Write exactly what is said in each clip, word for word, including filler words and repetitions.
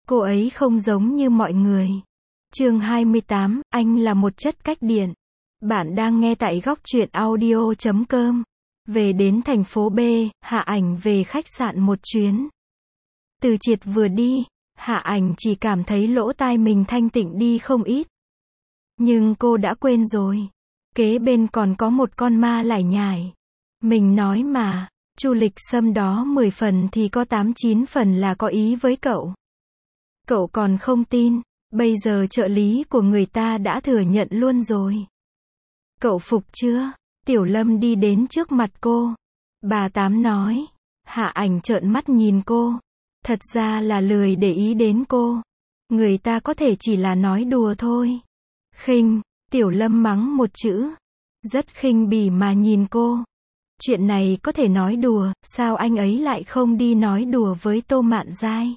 Cô ấy không giống như mọi người. Chương hai mươi tám, anh là một chất cách điện. Bạn đang nghe tại góc truyện audio chấm com. Về đến thành phố B, Hạ Ảnh về khách sạn một chuyến. Từ Triệt vừa đi, Hạ Ảnh chỉ cảm thấy lỗ tai mình thanh tịnh đi không ít. Nhưng cô đã quên rồi. Kế bên còn có một con ma lải nhải. Mình nói mà, Chu Lịch Sâm đó mười phần thì có tám chín phần là có ý với cậu. Cậu còn không tin, bây giờ trợ lý của người ta đã thừa nhận luôn rồi. Cậu phục chưa? Tiểu Lâm đi đến trước mặt cô. Bà Tám nói. Hạ Ảnh trợn mắt nhìn cô. Thật ra là lười để ý đến cô. Người ta có thể chỉ là nói đùa thôi. Khinh, Tiểu Lâm mắng một chữ. Rất khinh bỉ mà nhìn cô. Chuyện này có thể nói đùa, sao anh ấy lại không đi nói đùa với Tô Mạn Giai?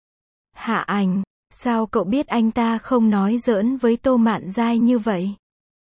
Hạ Ảnh, sao cậu biết anh ta không nói giỡn với Tô Mạn Giai như vậy?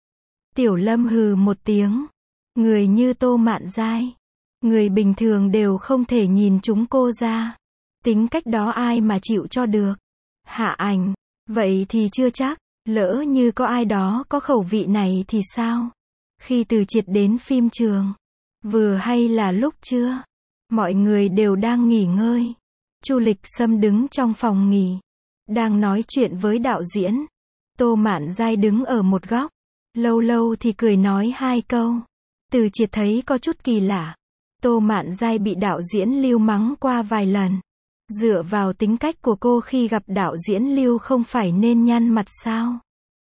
Tiểu Lâm hừ một tiếng. Người như Tô Mạn Giai, người bình thường đều không thể nhìn chúng cô ra. Tính cách đó ai mà chịu cho được? Hạ Ảnh, vậy thì chưa chắc, lỡ như có ai đó có khẩu vị này thì sao? Khi Từ Triệt đến phim trường, vừa hay là lúc trưa, mọi người đều đang nghỉ ngơi. Chu Lịch Sâm đứng trong phòng nghỉ, đang nói chuyện với đạo diễn. Tô Mạn Giai đứng ở một góc, lâu lâu thì cười nói hai câu. Từ Triệt thấy có chút kỳ lạ. Tô Mạn Giai bị đạo diễn Lưu mắng qua vài lần. Dựa vào tính cách của cô khi gặp đạo diễn Lưu không phải nên nhăn mặt sao?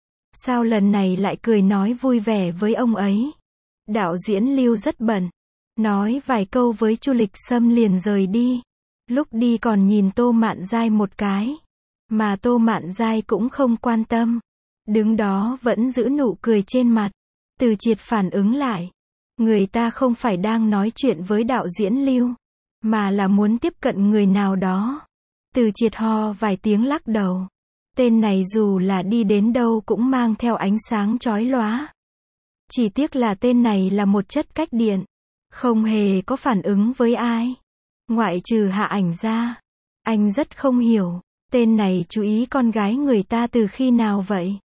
Sao lần này lại cười nói vui vẻ với ông ấy? Đạo diễn Lưu rất bận, nói vài câu với Chu Lịch Sâm liền rời đi. Lúc đi còn nhìn Tô Mạn Giai một cái, mà Tô Mạn Giai cũng không quan tâm, đứng đó vẫn giữ nụ cười trên mặt. Từ Triệt phản ứng lại, người ta không phải đang nói chuyện với đạo diễn Lưu, mà là muốn tiếp cận người nào đó. Từ Triệt ho vài tiếng lắc đầu. Tên này dù là đi đến đâu cũng mang theo ánh sáng chói lóa. Chỉ tiếc là tên này là một chất cách điện, không hề có phản ứng với ai, ngoại trừ Hạ Ảnh ra. Anh rất không hiểu, tên này chú ý con gái người ta từ khi nào vậy?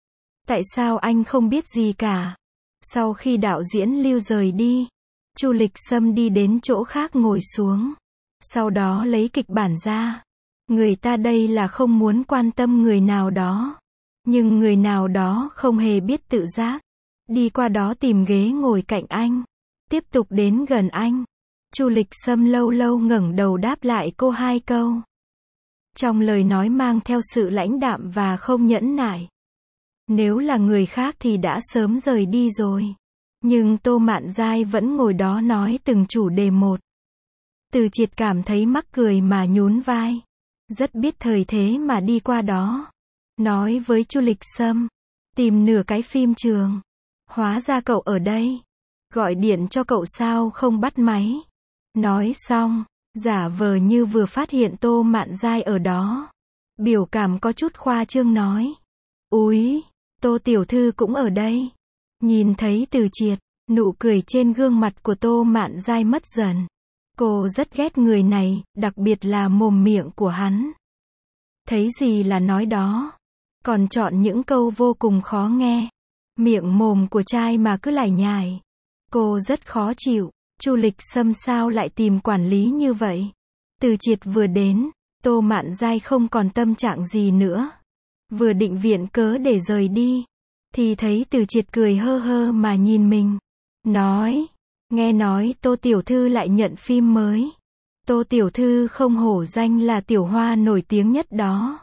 Tại sao anh không biết gì cả? Sau khi đạo diễn Lưu rời đi, Chu Lịch Sâm đi đến chỗ khác ngồi xuống. Sau đó lấy kịch bản ra. Người ta đây là không muốn quan tâm người nào đó. Nhưng người nào đó không hề biết tự giác. Đi qua đó tìm ghế ngồi cạnh anh. Tiếp tục đến gần anh. Chu Lịch Sâm lâu lâu ngẩng đầu đáp lại cô hai câu. Trong lời nói mang theo sự lãnh đạm và không nhẫn nại. Nếu là người khác thì đã sớm rời đi rồi. Nhưng Tô Mạn Giai vẫn ngồi đó nói từng chủ đề một. Từ Triệt cảm thấy mắc cười mà nhún vai. Rất biết thời thế mà đi qua đó. Nói với Chu Lịch Sâm. Tìm nửa cái phim trường. Hóa ra cậu ở đây. Gọi điện cho cậu sao không bắt máy. Nói xong, giả vờ như vừa phát hiện Tô Mạn Giai ở đó. Biểu cảm có chút khoa trương nói. Úi, Tô tiểu thư cũng ở đây. Nhìn thấy Từ Triệt, nụ cười trên gương mặt của Tô Mạn Giai mất dần. Cô rất ghét người này, đặc biệt là mồm miệng của hắn. Thấy gì là nói đó. Còn chọn những câu vô cùng khó nghe. Miệng mồm của trai mà cứ lải nhải. Cô rất khó chịu. Chu Lịch Sâm sao lại tìm quản lý như vậy? Từ Triệt vừa đến, Tô Mạn Giai không còn tâm trạng gì nữa. Vừa định viện cớ để rời đi, thì thấy Từ Triệt cười hơ hơ mà nhìn mình. Nói, nghe nói Tô tiểu thư lại nhận phim mới. Tô tiểu thư không hổ danh là tiểu hoa nổi tiếng nhất đó.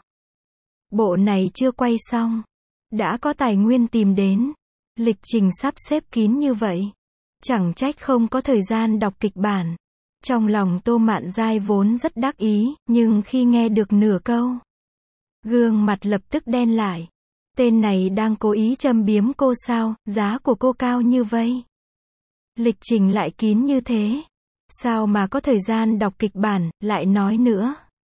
Bộ này chưa quay xong, đã có tài nguyên tìm đến. Lịch trình sắp xếp kín như vậy. Chẳng trách không có thời gian đọc kịch bản. Trong lòng Tô Mạn Giai vốn rất đắc ý, nhưng khi nghe được nửa câu, gương mặt lập tức đen lại. Tên này đang cố ý châm biếm cô sao, giá của cô cao như vậy. Lịch trình lại kín như thế. Sao mà có thời gian đọc kịch bản, lại nói nữa.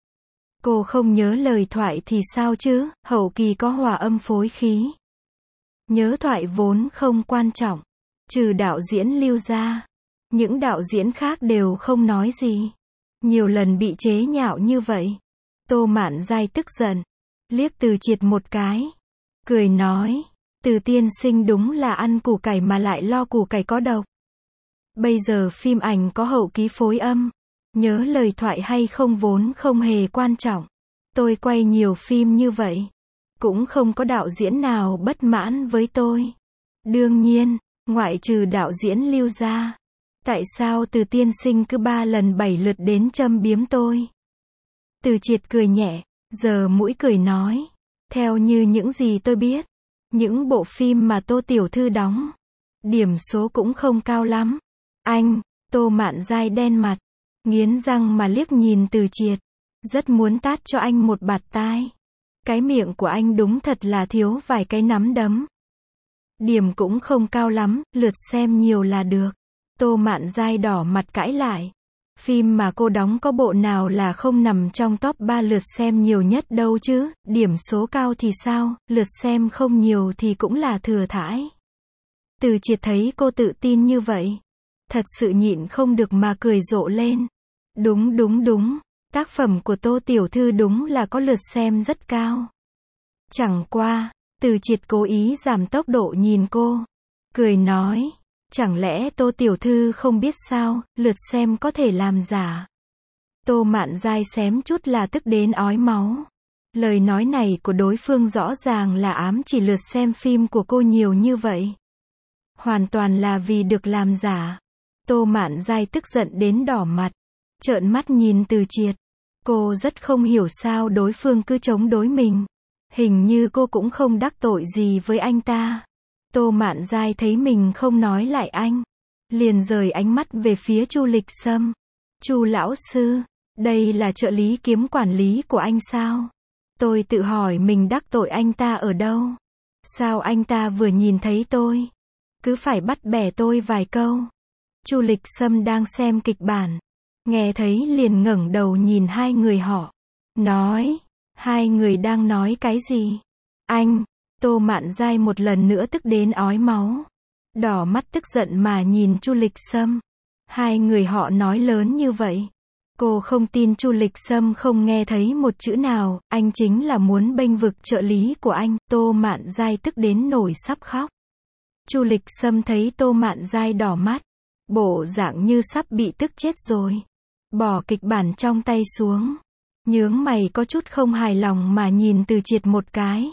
Cô không nhớ lời thoại thì sao chứ, hậu kỳ có hòa âm phối khí. Nhớ thoại vốn không quan trọng. Trừ đạo diễn Lưu ra. Những đạo diễn khác đều không nói gì. Nhiều lần bị chế nhạo như vậy. Tô Mạn Giai tức giận, liếc Từ Triệt một cái, cười nói, Từ tiên sinh đúng là ăn củ cải mà lại lo củ cải có độc. Bây giờ phim ảnh có hậu ký phối âm, nhớ lời thoại hay không vốn không hề quan trọng. Tôi quay nhiều phim như vậy, cũng không có đạo diễn nào bất mãn với tôi. Đương nhiên, ngoại trừ đạo diễn Lưu ra. Tại sao Từ tiên sinh cứ ba lần bảy lượt đến châm biếm tôi? Từ Triệt cười nhẹ, giờ mũi cười nói, theo như những gì tôi biết, những bộ phim mà Tô tiểu thư đóng, điểm số cũng không cao lắm. Anh, Tô Mạn Giai đen mặt, nghiến răng mà liếc nhìn Từ Triệt, rất muốn tát cho anh một bạt tai. Cái miệng của anh đúng thật là thiếu vài cái nắm đấm. Điểm cũng không cao lắm, lượt xem nhiều là được. Tô Mạn Giai đỏ mặt cãi lại. Phim mà cô đóng có bộ nào là không nằm trong top ba lượt xem nhiều nhất đâu chứ, điểm số cao thì sao, lượt xem không nhiều thì cũng là thừa thãi. Từ Triệt thấy cô tự tin như vậy, thật sự nhịn không được mà cười rộ lên. Đúng đúng đúng, tác phẩm của Tô tiểu thư đúng là có lượt xem rất cao. Chẳng qua, Từ Triệt cố ý giảm tốc độ nhìn cô, cười nói, chẳng lẽ Tô tiểu thư không biết sao, lượt xem có thể làm giả. Tô Mạn Giai xém chút là tức đến ói máu. Lời nói này của đối phương rõ ràng là ám chỉ lượt xem phim của cô nhiều như vậy. Hoàn toàn là vì được làm giả. Tô Mạn Giai tức giận đến đỏ mặt, trợn mắt nhìn Từ Triệt. Cô rất không hiểu sao đối phương cứ chống đối mình. Hình như cô cũng không đắc tội gì với anh ta. Tô Mạn Giai thấy mình không nói lại anh, liền rời ánh mắt về phía Chu Lịch Sâm. Chu lão sư, đây là trợ lý kiêm quản lý của anh sao? Tôi tự hỏi mình đắc tội anh ta ở đâu? Sao anh ta vừa nhìn thấy tôi, cứ phải bắt bẻ tôi vài câu? Chu Lịch Sâm đang xem kịch bản, nghe thấy liền ngẩng đầu nhìn hai người họ, nói, hai người đang nói cái gì? Anh, Tô Mạn Giai một lần nữa tức đến ói máu, đỏ mắt tức giận mà nhìn Chu Lịch Sâm. Hai người họ nói lớn như vậy, cô không tin Chu Lịch Sâm không nghe thấy một chữ nào, anh chính là muốn bênh vực trợ lý của anh. Tô Mạn Giai tức đến nổi sắp khóc. Chu Lịch Sâm thấy Tô Mạn Giai đỏ mắt, bộ dạng như sắp bị tức chết rồi, bỏ kịch bản trong tay xuống, nhướng mày có chút không hài lòng mà nhìn Từ Triệt một cái.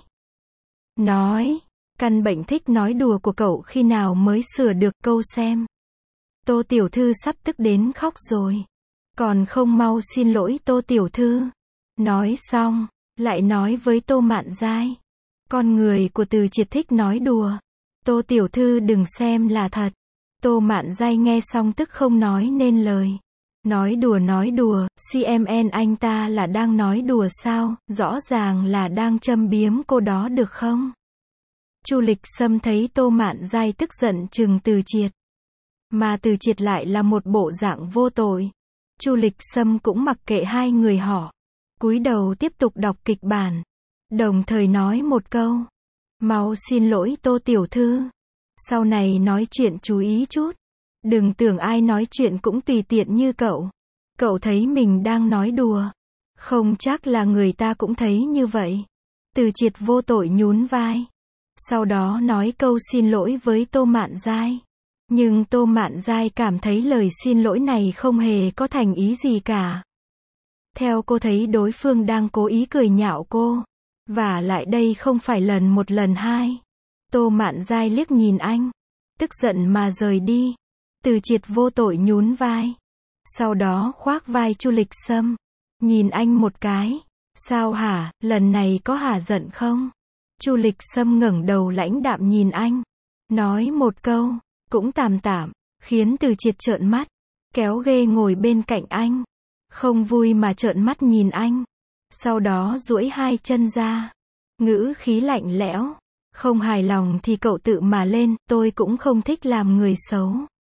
Nói, căn bệnh thích nói đùa của cậu khi nào mới sửa được câu xem. Tô tiểu thư sắp tức đến khóc rồi, còn không mau xin lỗi Tô tiểu thư. Nói xong, lại nói với Tô Mạn Giai, con người của Từ Triệt thích nói đùa, Tô tiểu thư đừng xem là thật. Tô Mạn Giai nghe xong tức không nói nên lời. Nói đùa nói đùa, xê em en anh ta là đang nói đùa sao, rõ ràng là đang châm biếm cô đó được không? Chu Lịch Sâm thấy Tô Mạn Giai tức giận trừng Từ Triệt, mà Từ Triệt lại là một bộ dạng vô tội. Chu Lịch Sâm cũng mặc kệ hai người họ, cúi đầu tiếp tục đọc kịch bản, đồng thời nói một câu, mau xin lỗi Tô tiểu thư, sau này nói chuyện chú ý chút. Đừng tưởng ai nói chuyện cũng tùy tiện như cậu. Cậu thấy mình đang nói đùa, không chắc là người ta cũng thấy như vậy. Từ Triệt vô tội nhún vai, sau đó nói câu xin lỗi với Tô Mạn Giai. Nhưng Tô Mạn Giai cảm thấy lời xin lỗi này không hề có thành ý gì cả. Theo cô thấy đối phương đang cố ý cười nhạo cô. Và lại đây không phải lần một lần hai. Tô Mạn Giai liếc nhìn anh, tức giận mà rời đi. Từ Triệt vô tội nhún vai, sau đó khoác vai Chu Lịch Sâm, nhìn anh một cái. Sao hả, lần này có hả giận không? Chu Lịch Sâm ngẩng đầu lãnh đạm nhìn anh, nói một câu, cũng tạm tạm, khiến Từ Triệt trợn mắt, kéo ghê ngồi bên cạnh anh, không vui mà trợn mắt nhìn anh. Sau đó duỗi hai chân ra, ngữ khí lạnh lẽo, không hài lòng thì cậu tự mà lên, tôi cũng không thích làm người xấu.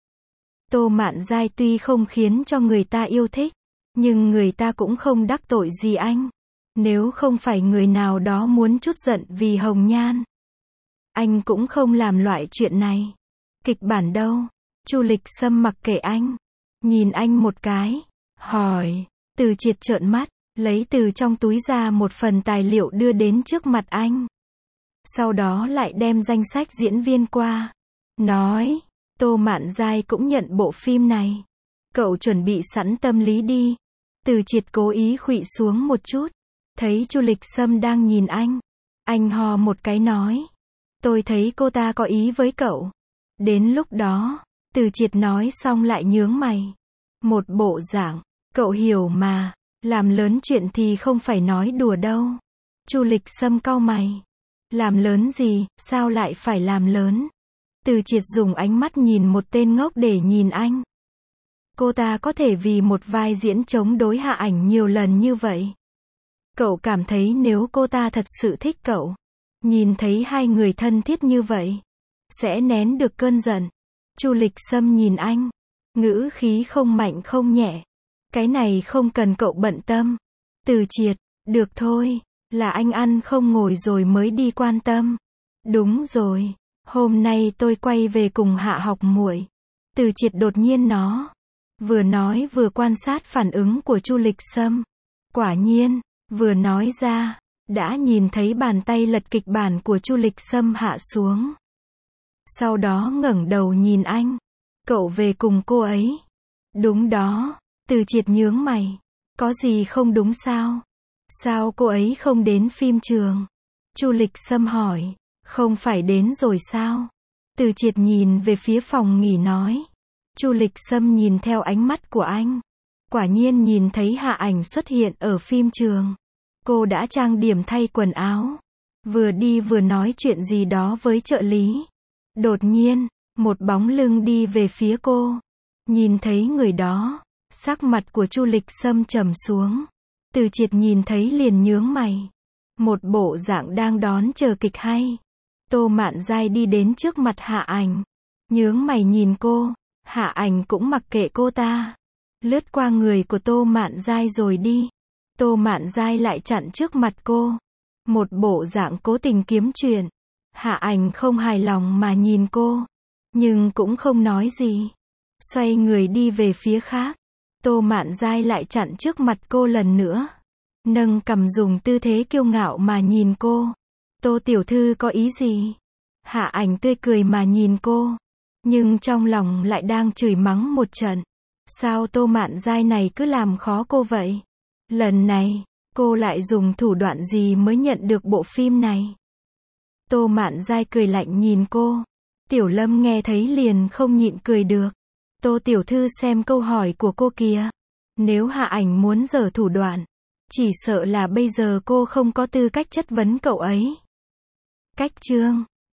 Tô Mạn Giai tuy không khiến cho người ta yêu thích, nhưng người ta cũng không đắc tội gì anh. Nếu không phải người nào đó muốn chút giận vì Hồng Nhan, anh cũng không làm loại chuyện này. Kịch bản đâu? Chu Lịch Sâm mặc kệ anh, nhìn anh một cái, hỏi. Từ Triệt trợn mắt, lấy từ trong túi ra một phần tài liệu đưa đến trước mặt anh. Sau đó lại đem danh sách diễn viên qua. Nói, Tô Mạn Giai cũng nhận bộ phim này. Cậu chuẩn bị sẵn tâm lý đi. Từ Triệt cố ý khuỵu xuống một chút. Thấy Chu Lịch Sâm đang nhìn anh. Anh hò một cái nói. Tôi thấy cô ta có ý với cậu. Đến lúc đó, Từ Triệt nói xong lại nhướng mày. Một bộ dạng, cậu hiểu mà, làm lớn chuyện thì không phải nói đùa đâu. Chu Lịch Sâm cau mày. Làm lớn gì, sao lại phải làm lớn? Từ Triệt dùng ánh mắt nhìn một tên ngốc để nhìn anh. Cô ta có thể vì một vai diễn chống đối Hạ Ảnh nhiều lần như vậy. Cậu cảm thấy nếu cô ta thật sự thích cậu, nhìn thấy hai người thân thiết như vậy, sẽ nén được cơn giận. Chu Lịch Sâm nhìn anh, ngữ khí không mạnh không nhẹ. Cái này không cần cậu bận tâm. Từ Triệt, được thôi, là anh ăn không ngồi rồi mới đi quan tâm. Đúng rồi, hôm nay tôi quay về cùng Hạ học muội. Từ Triệt đột nhiên nó, vừa nói vừa quan sát phản ứng của Chu Lịch Sâm. Quả nhiên, vừa nói ra, đã nhìn thấy bàn tay lật kịch bản của Chu Lịch Sâm hạ xuống. Sau đó ngẩng đầu nhìn anh. Cậu về cùng cô ấy. Đúng đó. Từ Triệt nhướng mày. Có gì không đúng sao? Sao cô ấy không đến phim trường? Chu Lịch Sâm hỏi. Không phải đến rồi sao? Từ Triệt nhìn về phía phòng nghỉ nói. Chu Lịch Sâm nhìn theo ánh mắt của anh. Quả nhiên nhìn thấy Hạ Ảnh xuất hiện ở phim trường. Cô đã trang điểm thay quần áo. Vừa đi vừa nói chuyện gì đó với trợ lý. Đột nhiên, một bóng lưng đi về phía cô. Nhìn thấy người đó, sắc mặt của Chu Lịch Sâm trầm xuống. Từ Triệt nhìn thấy liền nhướng mày. Một bộ dạng đang đón chờ kịch hay. Tô Mạn Giai đi đến trước mặt Hạ Ảnh. Nhướng mày nhìn cô. Hạ Ảnh cũng mặc kệ cô ta. Lướt qua người của Tô Mạn Giai rồi đi. Tô Mạn Giai lại chặn trước mặt cô. Một bộ dạng cố tình kiếm chuyện. Hạ Ảnh không hài lòng mà nhìn cô. Nhưng cũng không nói gì. Xoay người đi về phía khác. Tô Mạn Giai lại chặn trước mặt cô lần nữa. Nâng cằm dùng tư thế kiêu ngạo mà nhìn cô. Tô tiểu thư có ý gì? Hạ Ảnh tươi cười mà nhìn cô. Nhưng trong lòng lại đang chửi mắng một trận. Sao Tô Mạn Giai này cứ làm khó cô vậy? Lần này, cô lại dùng thủ đoạn gì mới nhận được bộ phim này? Tô Mạn Giai cười lạnh nhìn cô. Tiểu Lâm nghe thấy liền không nhịn cười được. Tô tiểu thư xem câu hỏi của cô kìa. Nếu Hạ Ảnh muốn giở thủ đoạn, chỉ sợ là bây giờ cô không có tư cách chất vấn cậu ấy. Cách chương